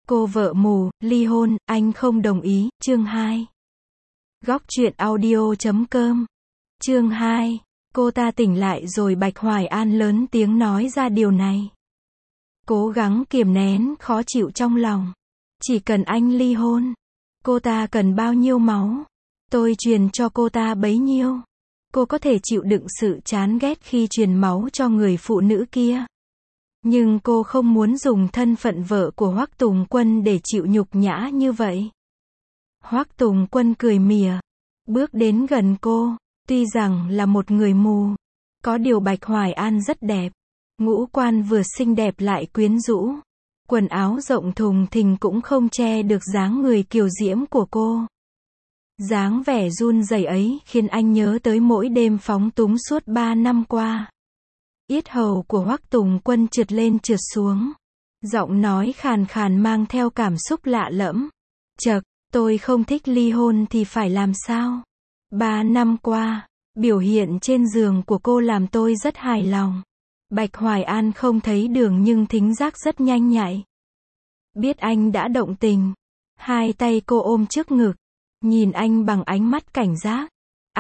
Cô vợ mù, ly hôn, anh không đồng ý, chương 2. Góc truyện audio.com. Chương 2. Cô ta tỉnh lại rồi Bạch Hoài An lớn tiếng nói ra điều này. Cố gắng kiềm nén khó chịu trong lòng. Chỉ cần anh ly hôn. Cô ta cần bao nhiêu máu? Tôi truyền cho cô ta bấy nhiêu. Cô có thể chịu đựng sự chán ghét khi truyền máu cho người phụ nữ kia. Nhưng cô không muốn dùng thân phận vợ của Hoắc Tùng Quân để chịu nhục nhã như vậy. Hoắc Tùng Quân cười mỉa, bước đến gần cô, tuy rằng là một người mù. Có điều Bạch Hoài An rất đẹp. Ngũ quan vừa xinh đẹp lại quyến rũ. Quần áo rộng thùng thình cũng không che được dáng người kiều diễm của cô. Dáng vẻ run rẩy ấy khiến anh nhớ tới mỗi đêm phóng túng suốt 3 năm qua. Yết hầu của Hoắc Tùng Quân trượt lên trượt xuống. Giọng nói khàn khàn mang theo cảm xúc lạ lẫm. Chậc, tôi không thích ly hôn thì phải làm sao? 3 năm qua, biểu hiện trên giường của cô làm tôi rất hài lòng. Bạch Hoài An không thấy đường nhưng thính giác rất nhanh nhạy. Biết anh đã động tình. Hai tay cô ôm trước ngực. Nhìn anh bằng ánh mắt cảnh giác.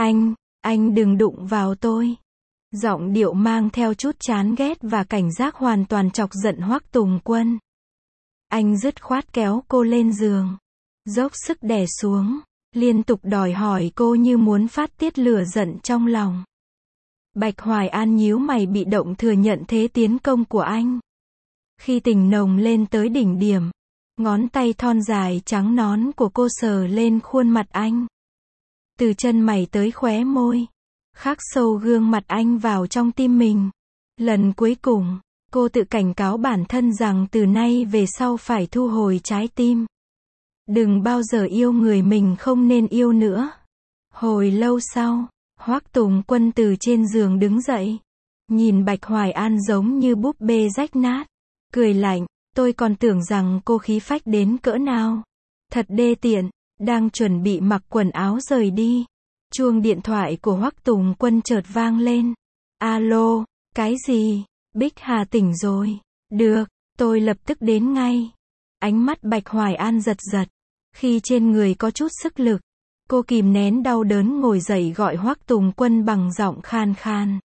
Anh đừng đụng vào tôi. Giọng điệu mang theo chút chán ghét và cảnh giác hoàn toàn chọc giận Hoắc Tùng Quân. Anh dứt khoát kéo cô lên giường. Dốc sức đè xuống. Liên tục đòi hỏi cô như muốn phát tiết lửa giận trong lòng. Bạch Hoài An nhíu mày bị động thừa nhận thế tiến công của anh. Khi tình nồng lên tới đỉnh điểm, ngón tay thon dài trắng nõn của cô sờ lên khuôn mặt anh. Từ chân mày tới khóe môi. Khắc sâu gương mặt anh vào trong tim mình. Lần cuối cùng, cô tự cảnh cáo bản thân rằng từ nay về sau phải thu hồi trái tim. Đừng bao giờ yêu người mình không nên yêu nữa. Hồi lâu sau, Hoắc Tùng Quân từ trên giường đứng dậy. Nhìn Bạch Hoài An giống như búp bê rách nát. Cười lạnh, tôi còn tưởng rằng cô khí phách đến cỡ nào. Thật đê tiện, đang chuẩn bị mặc quần áo rời đi. Chuông điện thoại của Hoắc Tùng Quân chợt vang lên. Alo, cái gì? Bích Hà tỉnh rồi. Được, tôi lập tức đến ngay. Ánh mắt Bạch Hoài An giật giật. Khi trên người có chút sức lực, cô kìm nén đau đớn ngồi dậy gọi Hoắc Tùng Quân bằng giọng khan khan.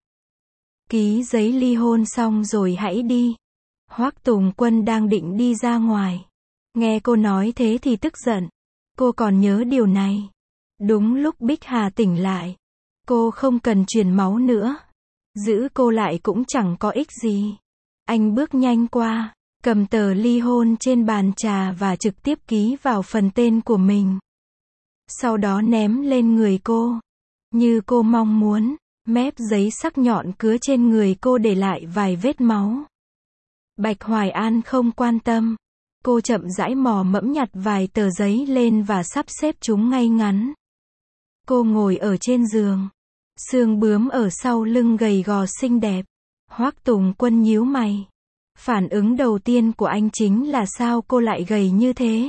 Ký giấy ly hôn xong rồi hãy đi. Hoắc Tùng Quân đang định đi ra ngoài. Nghe cô nói thế thì tức giận. Cô còn nhớ điều này. Đúng lúc Bích Hà tỉnh lại. Cô không cần truyền máu nữa. Giữ cô lại cũng chẳng có ích gì. Anh bước nhanh qua, cầm tờ ly hôn trên bàn trà và trực tiếp ký vào phần tên của mình. Sau đó ném lên người cô. Như cô mong muốn, mép giấy sắc nhọn cứa trên người cô để lại vài vết máu. Bạch Hoài An không quan tâm. Cô chậm rãi mò mẫm nhặt vài tờ giấy lên và sắp xếp chúng ngay ngắn. Cô ngồi ở trên giường. Xương bướm ở sau lưng gầy gò xinh đẹp. Hoắc Tùng Quân nhíu mày. Phản ứng đầu tiên của anh chính là sao cô lại gầy như thế?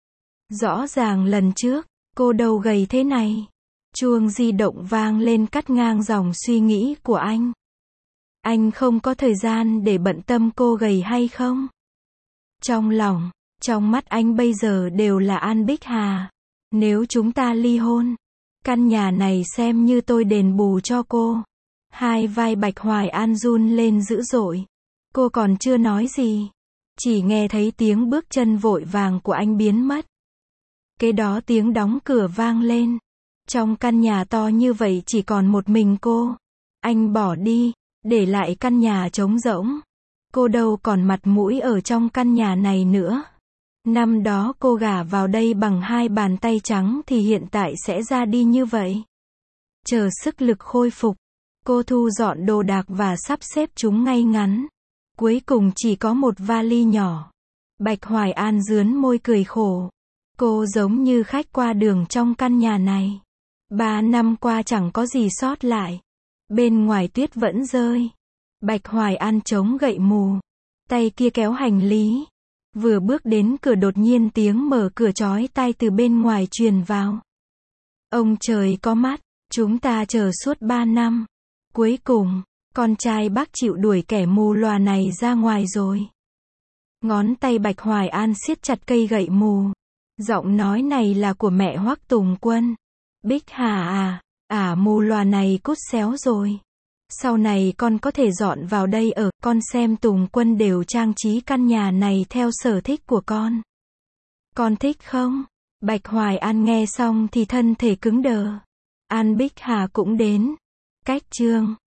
Rõ ràng lần trước, cô đâu gầy thế này. Chuông di động vang lên cắt ngang dòng suy nghĩ của anh. Anh không có thời gian để bận tâm cô gầy hay không. Trong lòng, trong mắt anh bây giờ đều là An Bích Hà. Nếu chúng ta ly hôn, căn nhà này xem như tôi đền bù cho cô. Hai vai Bạch Hoài An run lên dữ dội. Cô còn chưa nói gì. Chỉ nghe thấy tiếng bước chân vội vàng của anh biến mất. Kế đó tiếng đóng cửa vang lên. Trong căn nhà to như vậy chỉ còn một mình cô. Anh bỏ đi, để lại căn nhà trống rỗng. Cô đâu còn mặt mũi ở trong căn nhà này nữa. Năm đó cô gả vào đây bằng 2 bàn tay trắng thì hiện tại sẽ ra đi như vậy. Chờ sức lực khôi phục, cô thu dọn đồ đạc và sắp xếp chúng ngay ngắn. Cuối cùng chỉ có một vali nhỏ. Bạch Hoài An rướn môi cười khổ. Cô giống như khách qua đường trong căn nhà này. 3 năm qua chẳng có gì sót lại. Bên ngoài tuyết vẫn rơi. Bạch Hoài An chống gậy mù. Tay kia kéo hành lý. Vừa bước đến cửa đột nhiên tiếng mở cửa chói tai từ bên ngoài truyền vào. Ông trời có mắt, chúng ta chờ suốt 3 năm. Cuối cùng, con trai bác chịu đuổi kẻ mù lòa này ra ngoài rồi. Ngón tay Bạch Hoài An siết chặt cây gậy mù. Giọng nói này là của mẹ Hoắc Tùng Quân. Bích Hà à, mù lòa này cút xéo rồi. Sau này con có thể dọn vào đây ở, con xem Tùng Quân đều trang trí căn nhà này theo sở thích của con. Con thích không? Bạch Hoài An nghe xong thì thân thể cứng đờ. An Bích Hà cũng đến. Cách chương